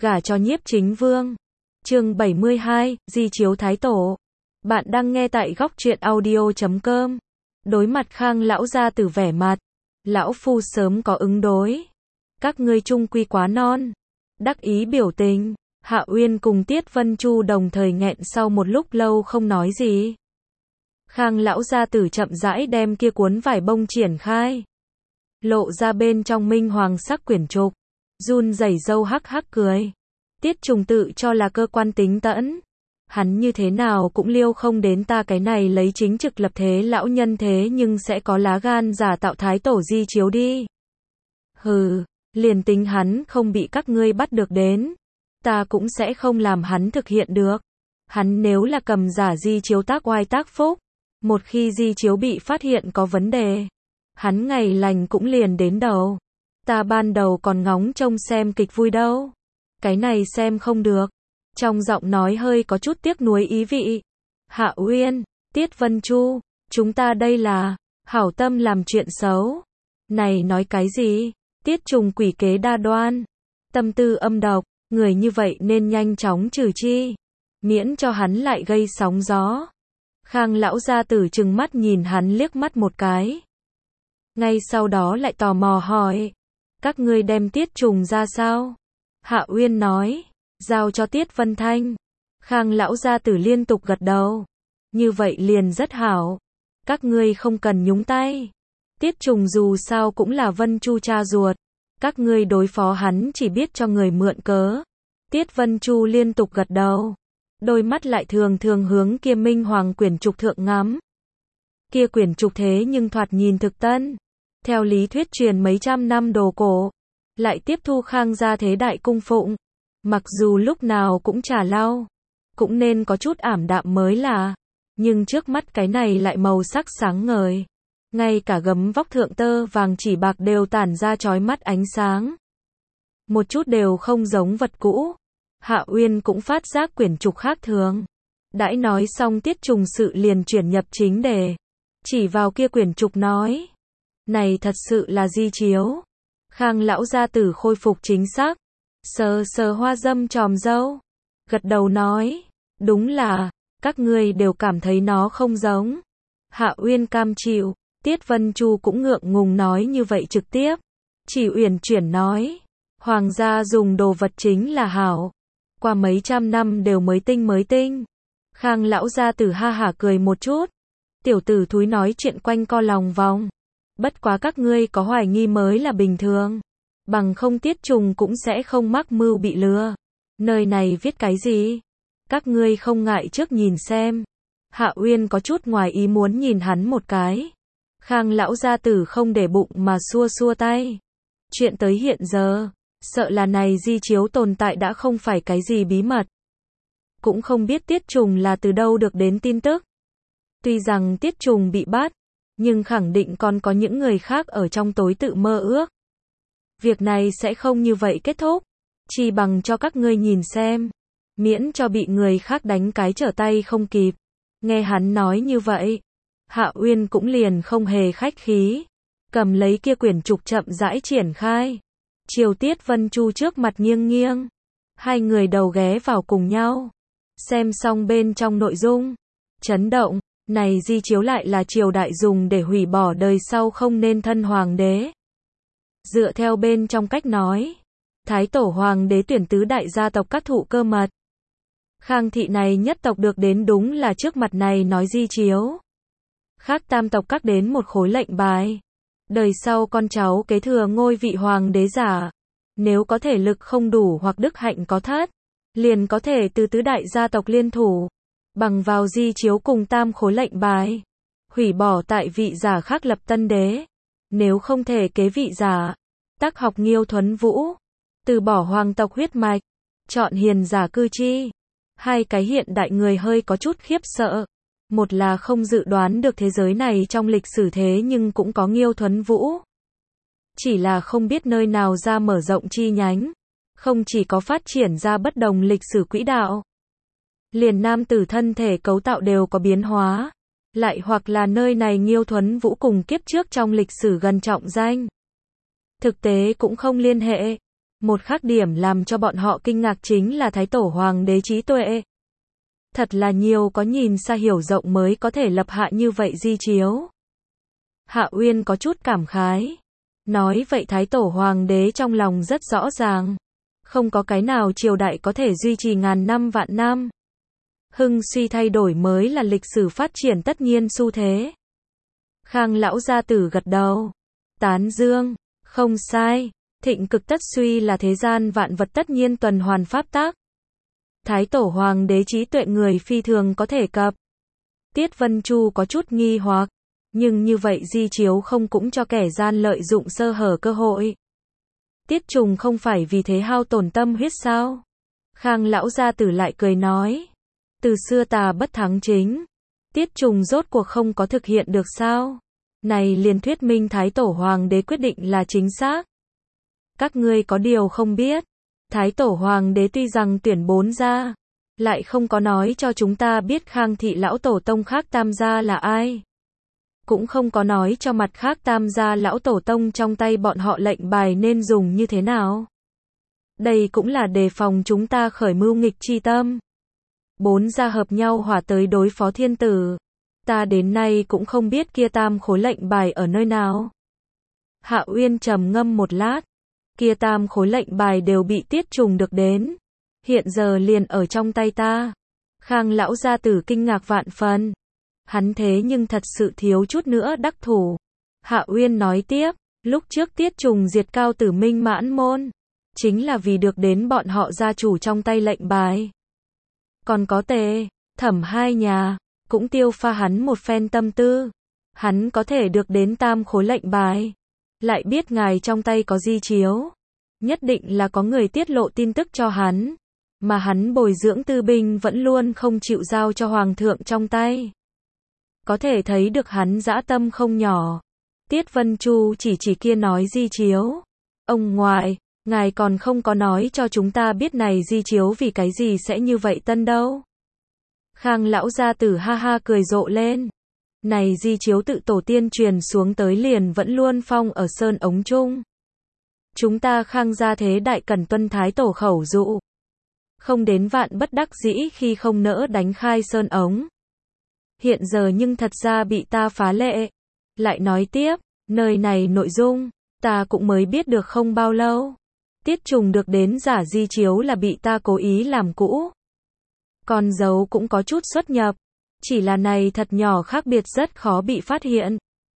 gả cho Nhiếp Chính Vương. Chương 72, Di chiếu Thái Tổ. Bạn đang nghe tại góc truyện audio.com. Đối mặt Khang lão gia tử vẻ mặt, lão phu sớm có ứng đối. Các ngươi chung quy quá non. Đắc ý biểu tình, Hạ Uyên cùng Tiết Vân Chu đồng thời nghẹn sau một lúc lâu không nói gì. Khang lão gia tử chậm rãi đem kia cuốn vải bông triển khai, lộ ra bên trong minh hoàng sắc quyển trục, run rẩy râu hắc hắc cười. Tiết Trùng tự cho là cơ quan tính tẫn, hắn như thế nào cũng liêu không đến ta cái này lấy chính trực lập thế lão nhân thế nhưng sẽ có lá gan giả tạo thái tổ di chiếu đi. Hừ, liền tính hắn không bị các ngươi bắt được đến, ta cũng sẽ không làm hắn thực hiện được. Hắn nếu là cầm giả di chiếu tác oai tác phúc, một khi di chiếu bị phát hiện có vấn đề, hắn ngày lành cũng liền đến đầu. Ta ban đầu còn ngóng trông xem kịch vui đâu. Cái này xem không được. Trong giọng nói hơi có chút tiếc nuối ý vị. Hạ Uyên, Tiết Vân Chu, chúng ta đây là hảo tâm làm chuyện xấu. Này nói cái gì? Tiết Trùng quỷ kế đa đoan, tâm tư âm độc, người như vậy nên nhanh chóng trừ chi, miễn cho hắn lại gây sóng gió. Khang lão gia tử trừng mắt nhìn hắn liếc mắt một cái. Ngay sau đó lại tò mò hỏi, các ngươi đem Tiết Trùng ra sao? Hạ Uyên nói, giao cho Tiết Vân Thanh. Khang lão gia tử liên tục gật đầu. Như vậy liền rất hảo. Các ngươi không cần nhúng tay. Tiết Trùng dù sao cũng là Vân Chu cha ruột. Các ngươi đối phó hắn chỉ biết cho người mượn cớ. Tiết Vân Chu liên tục gật đầu. Đôi mắt lại thường thường hướng kia minh hoàng quyển trục thượng ngắm. Kia quyển trục thế nhưng thoạt nhìn thực tân. Theo lý thuyết truyền mấy trăm năm đồ cổ. Lại tiếp thu Khang gia thế đại cung phụng. Mặc dù lúc nào cũng trà lau, cũng nên có chút ảm đạm mới là. Nhưng trước mắt cái này lại màu sắc sáng ngời. Ngay cả gấm vóc thượng tơ vàng chỉ bạc đều tản ra chói mắt ánh sáng. Một chút đều không giống vật cũ. Hạ Uyên cũng phát giác quyển trục khác thường. Đãi nói xong Tiết Trùng sự liền chuyển nhập chính đề. Chỉ vào kia quyển trục nói. Này thật sự là di chiếu. Khang lão gia tử khôi phục chính xác. Sờ sờ hoa dâm tròm dâu. Gật đầu nói. Đúng là, các ngươi đều cảm thấy nó không giống. Hạ Uyên cam chịu. Tiết Vân Chu cũng ngượng ngùng nói như vậy trực tiếp. Chỉ uyển chuyển nói. Hoàng gia dùng đồ vật chính là hảo. Qua mấy trăm năm đều mới tinh. Khang lão gia tử ha hả cười một chút. Tiểu tử thúi nói chuyện quanh co lòng vòng. Bất quá các ngươi có hoài nghi mới là bình thường. Bằng không Tiết Trùng cũng sẽ không mắc mưu bị lừa. Nơi này viết cái gì? Các ngươi không ngại trước nhìn xem. Hạ Uyên có chút ngoài ý muốn nhìn hắn một cái. Khang lão gia tử không để bụng mà xua xua tay. Chuyện tới hiện giờ, sợ là này di chiếu tồn tại đã không phải cái gì bí mật. Cũng không biết Tiết Trùng là từ đâu được đến tin tức. Tuy rằng Tiết Trùng bị bắt, nhưng khẳng định còn có những người khác ở trong tối tự mơ ước. Việc này sẽ không như vậy kết thúc. Chỉ bằng cho các ngươi nhìn xem. Miễn cho bị người khác đánh cái trở tay không kịp. Nghe hắn nói như vậy. Hạ Uyên cũng liền không hề khách khí. Cầm lấy kia quyển trục chậm rãi triển khai. Chiều Tiết Vân Chu trước mặt nghiêng nghiêng. Hai người đầu ghé vào cùng nhau. Xem xong bên trong nội dung. Chấn động. Này di chiếu lại là triều đại dùng để hủy bỏ đời sau không nên thân hoàng đế. Dựa theo bên trong cách nói, Thái tổ hoàng đế tuyển tứ đại gia tộc các thụ cơ mật. Khang thị này nhất tộc được đến đúng là trước mặt này nói di chiếu. Khác tam tộc các đến một khối lệnh bài. Đời sau con cháu kế thừa ngôi vị hoàng đế giả. Nếu có thể lực không đủ hoặc đức hạnh có thất, liền có thể từ tứ đại gia tộc liên thủ. Bằng vào di chiếu cùng tam khối lệnh bài. Hủy bỏ tại vị giả khác lập tân đế. Nếu không thể kế vị giả, tác học Nghiêu Thuấn Vũ. Từ bỏ hoàng tộc huyết mạch. Chọn hiền giả cư chi. Hai cái hiện đại người hơi có chút khiếp sợ. Một là không dự đoán được thế giới này trong lịch sử thế nhưng cũng có Nghiêu Thuấn Vũ. Chỉ là không biết nơi nào ra mở rộng chi nhánh. Không chỉ có phát triển ra bất đồng lịch sử quỹ đạo. Liền nam tử thân thể cấu tạo đều có biến hóa. Lại hoặc là nơi này Nghiêu Thuấn Vũ cùng kiếp trước trong lịch sử gần trọng danh. Thực tế cũng không liên hệ. Một khác điểm làm cho bọn họ kinh ngạc chính là Thái Tổ Hoàng đế trí tuệ. Thật là nhiều có nhìn xa hiểu rộng mới có thể lập hạ như vậy di chiếu. Hạ Uyên có chút cảm khái. Nói vậy Thái Tổ Hoàng đế trong lòng rất rõ ràng. Không có cái nào triều đại có thể duy trì ngàn năm vạn năm. Hưng suy thay đổi mới là lịch sử phát triển tất nhiên xu thế. Khang lão gia tử gật đầu. Tán dương. Không sai. Thịnh cực tất suy là thế gian vạn vật tất nhiên tuần hoàn pháp tác. Thái Tổ Hoàng đế trí tuệ người phi thường có thể cập. Tiết Vân Chu có chút nghi hoặc. Nhưng như vậy di chiếu không cũng cho kẻ gian lợi dụng sơ hở cơ hội. Tiết Trùng không phải vì thế hao tổn tâm huyết sao? Khang lão gia tử lại cười nói. Từ xưa tà bất thắng chính. Tiết Trùng rốt cuộc không có thực hiện được sao? Này liền thuyết minh Thái Tổ Hoàng đế quyết định là chính xác. Các ngươi có điều không biết. Thái Tổ Hoàng đế tuy rằng tuyển 4 gia, lại không có nói cho chúng ta biết Khang thị lão tổ tông khác tam gia là ai. Cũng không có nói cho mặt khác tam gia lão tổ tông trong tay bọn họ lệnh bài nên dùng như thế nào. Đây cũng là đề phòng chúng ta khởi mưu nghịch chi tâm. 4 gia hợp nhau hòa tới đối phó thiên tử. Ta đến nay cũng không biết kia tam khối lệnh bài ở nơi nào. Hạ Uyên trầm ngâm một lát. Kia tam khối lệnh bài đều bị Tiết Trùng được đến. Hiện giờ liền ở trong tay ta. Khang lão gia tử kinh ngạc vạn phần. Hắn thế nhưng thật sự thiếu chút nữa đắc thủ. Hạ Uyên nói tiếp, lúc trước Tiết Trùng diệt Cao Tử Minh Mãn môn, chính là vì được đến bọn họ gia chủ trong tay lệnh bài. Còn có Tề, Thẩm hai nhà, cũng tiêu pha hắn một phen tâm tư. Hắn có thể được đến tam khối lệnh bài. Lại biết ngài trong tay có di chiếu. Nhất định là có người tiết lộ tin tức cho hắn. Mà hắn bồi dưỡng tư binh vẫn luôn không chịu giao cho Hoàng thượng trong tay. Có thể thấy được hắn dã tâm không nhỏ. Tiết Vân Chu chỉ kia nói di chiếu. Ông ngoại, ngài còn không có nói cho chúng ta biết này di chiếu vì cái gì sẽ như vậy tân đâu. Khang lão gia tử ha ha cười rộ lên. Này di chiếu tự tổ tiên truyền xuống tới liền vẫn luôn phong ở sơn ống chung. Chúng ta Khang gia thế đại cần tuân Thái Tổ khẩu dụ. Không đến vạn bất đắc dĩ khi không nỡ đánh khai sơn ống. Hiện giờ nhưng thật ra bị ta phá lệ. Lại nói tiếp, nơi này nội dung, ta cũng mới biết được không bao lâu. Tiết Trùng được đến giả di chiếu là bị ta cố ý làm cũ. Con dấu cũng có chút xuất nhập. Chỉ là này thật nhỏ khác biệt rất khó bị phát hiện.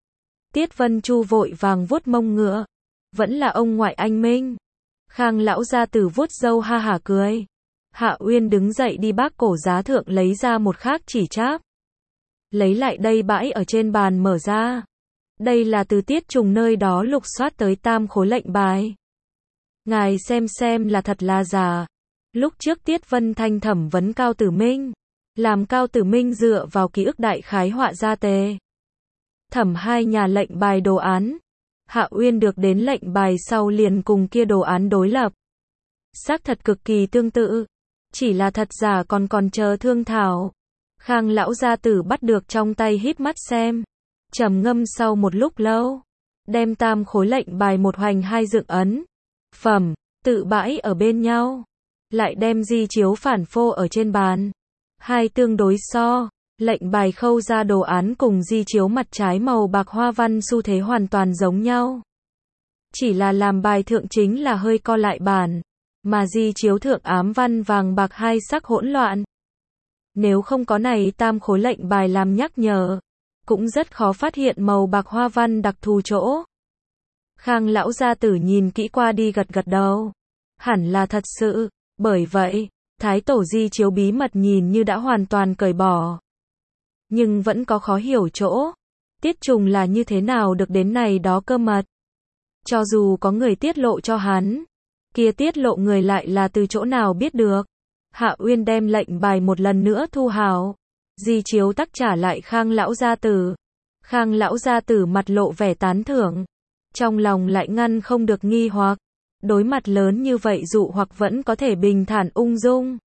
Tiết Vân Chu vội vàng vuốt mông ngựa. Vẫn là ông ngoại anh minh. Khang lão gia tử vuốt râu ha hả cười. Hạ Uyên đứng dậy đi bác cổ giá thượng lấy ra một khác chỉ cháp. Lấy lại đây bãi ở trên bàn mở ra. Đây là từ Tiết Trùng nơi đó lục soát tới tam khối lệnh bài. Ngài xem là thật là giả. Lúc trước Tiết Vân Thanh thẩm vấn Cao Tử Minh. Làm Cao Tử Minh dựa vào ký ức đại khái họa ra Tề, Thẩm hai nhà lệnh bài đồ án. Hạ Uyên được đến lệnh bài sau liền cùng kia đồ án đối lập. Xác thật cực kỳ tương tự. Chỉ là thật giả còn chờ thương thảo. Khang lão gia tử bắt được trong tay híp mắt xem. Trầm ngâm sau một lúc lâu. Đem tam khối lệnh bài một hoành hai dựng ấn. Phẩm, tự bãi ở bên nhau. Lại đem di chiếu phản phô ở trên bàn. Hai tương đối so. Lệnh bài khâu ra đồ án cùng di chiếu mặt trái màu bạc hoa văn xu thế hoàn toàn giống nhau. Chỉ là làm bài thượng chính là hơi co lại bản. Mà di chiếu thượng ám văn vàng bạc hai sắc hỗn loạn. Nếu không có này tam khối lệnh bài làm nhắc nhở, cũng rất khó phát hiện màu bạc hoa văn đặc thù chỗ. Khang lão gia tử nhìn kỹ qua đi gật đầu. Hẳn là thật sự, bởi vậy, Thái Tổ di chiếu bí mật nhìn như đã hoàn toàn cởi bỏ. Nhưng vẫn có khó hiểu chỗ. Tiết Trùng là như thế nào được đến này đó cơ mật. Cho dù có người tiết lộ cho hắn, kia tiết lộ người lại là từ chỗ nào biết được. Hạ Uyên đem lệnh bài một lần nữa thu hào. Di chiếu tắc trả lại Khang lão gia tử. Khang lão gia tử mặt lộ vẻ tán thưởng. Trong lòng lại ngăn không được nghi hoặc. Đối mặt lớn như vậy dụ hoặc vẫn có thể bình thản ung dung.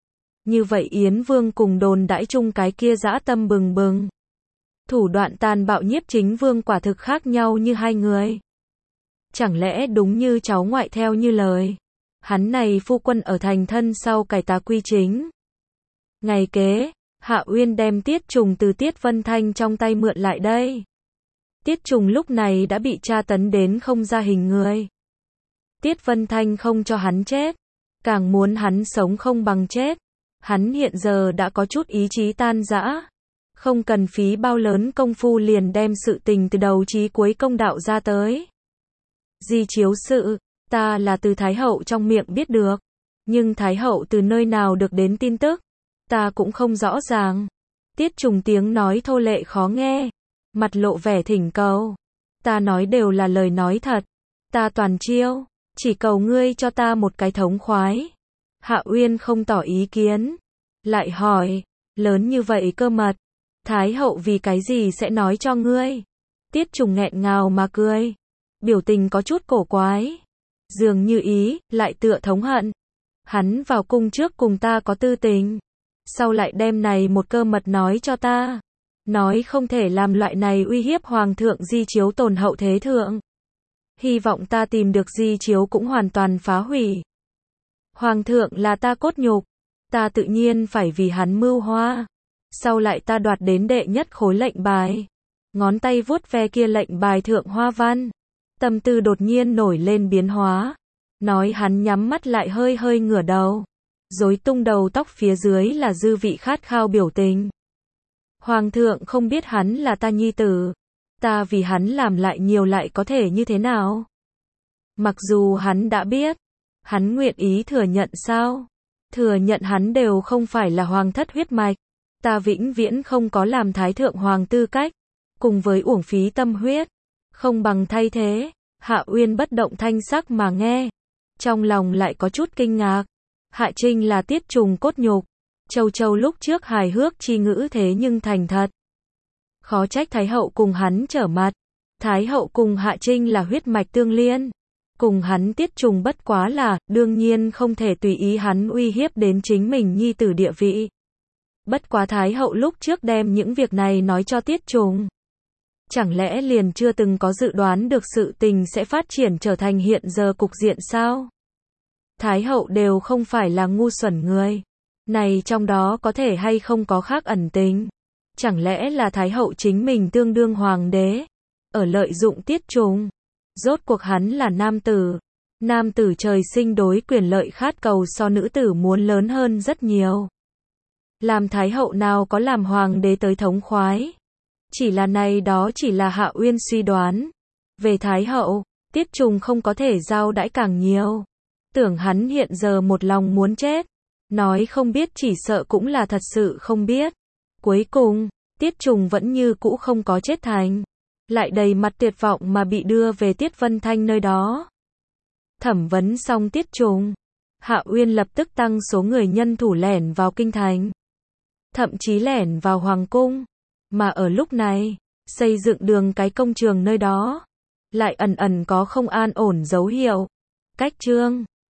Như vậy Yến Vương cùng đồn đãi chung cái kia dã tâm bừng bừng. Thủ đoạn tàn bạo Nhiếp Chính Vương quả thực khác nhau như hai người. Chẳng lẽ đúng như cháu ngoại theo như lời. Hắn này phu quân ở thành thân sau cải tá quy chính. Ngày kế, Hạ Uyên đem Tiết Trùng từ Tiết Vân Thanh trong tay mượn lại đây. Tiết Trùng lúc này đã bị tra tấn đến không ra hình người. Tiết Vân Thanh không cho hắn chết, càng muốn hắn sống không bằng chết. Hắn hiện giờ đã có chút ý chí tan rã, không cần phí bao lớn công phu liền đem sự tình từ đầu chí cuối công đạo ra tới. Di chiếu sự, ta là từ Thái Hậu trong miệng biết được, nhưng Thái Hậu từ nơi nào được đến tin tức, ta cũng không rõ ràng. Tiết Trùng tiếng nói thô lệ khó nghe, mặt lộ vẻ thỉnh cầu. Ta nói đều là lời nói thật, ta toàn chiêu, chỉ cầu ngươi cho ta một cái thống khoái. Hạ Uyên không tỏ ý kiến, lại hỏi, lớn như vậy cơ mật, Thái Hậu vì cái gì sẽ nói cho ngươi? Tiết Trùng nghẹn ngào mà cười, biểu tình có chút cổ quái, dường như ý, lại tựa thống hận. Hắn vào cung trước cùng ta có tư tình, sau lại đem này một cơ mật nói cho ta, nói không thể làm loại này uy hiếp hoàng thượng di chiếu tồn hậu thế thượng. Hy vọng ta tìm được di chiếu cũng hoàn toàn phá hủy. Hoàng thượng là ta cốt nhục, ta tự nhiên phải vì hắn mưu hoa. Sau lại ta đoạt đến đệ nhất khối lệnh bài, ngón tay vuốt ve kia lệnh bài thượng hoa văn, tâm tư đột nhiên nổi lên biến hóa. Nói hắn nhắm mắt lại hơi hơi ngửa đầu, rối tung đầu tóc phía dưới là dư vị khát khao biểu tình. Hoàng thượng không biết hắn là ta nhi tử, ta vì hắn làm lại nhiều lại có thể như thế nào? Mặc dù hắn đã biết, hắn nguyện ý thừa nhận sao? Thừa nhận hắn đều không phải là hoàng thất huyết mạch, ta vĩnh viễn không có làm thái thượng hoàng tư cách, cùng với uổng phí tâm huyết, không bằng thay thế. Hạ Uyên bất động thanh sắc mà nghe, trong lòng lại có chút kinh ngạc. Hạ Trinh là Tiết Trùng cốt nhục, Châu Châu lúc trước hài hước chi ngữ thế nhưng thành thật. Khó trách Thái Hậu cùng hắn trở mặt. Thái Hậu cùng Hạ Trinh là huyết mạch tương liên, cùng hắn Tiết Trùng bất quá là, đương nhiên không thể tùy ý hắn uy hiếp đến chính mình nhi tử địa vị. Bất quá Thái Hậu lúc trước đem những việc này nói cho Tiết Trùng, chẳng lẽ liền chưa từng có dự đoán được sự tình sẽ phát triển trở thành hiện giờ cục diện sao? Thái Hậu đều không phải là ngu xuẩn người, này trong đó có thể hay không có khác ẩn tình? Chẳng lẽ là Thái Hậu chính mình tương đương hoàng đế, ở lợi dụng Tiết Trùng? Rốt cuộc hắn là nam tử trời sinh đối quyền lợi khát cầu so nữ tử muốn lớn hơn rất nhiều. Làm Thái Hậu nào có làm hoàng đế tới thống khoái? Chỉ là này đó chỉ là Hạ Uyên suy đoán. Về Thái Hậu, Tiết Trùng không có thể giao đãi càng nhiều. Tưởng hắn hiện giờ một lòng muốn chết, nói không biết chỉ sợ cũng là thật sự không biết. Cuối cùng, Tiết Trùng vẫn như cũ không có chết thành, lại đầy mặt tuyệt vọng mà bị đưa về Tiết Vân Thanh nơi đó. Thẩm vấn xong Tiết Trùng, Hạ Uyên lập tức tăng số người nhân thủ lẻn vào kinh thành, thậm chí lẻn vào hoàng cung. Mà ở lúc này, xây dựng đường cái công trường nơi đó, lại ẩn ẩn có không an ổn dấu hiệu. Cách chương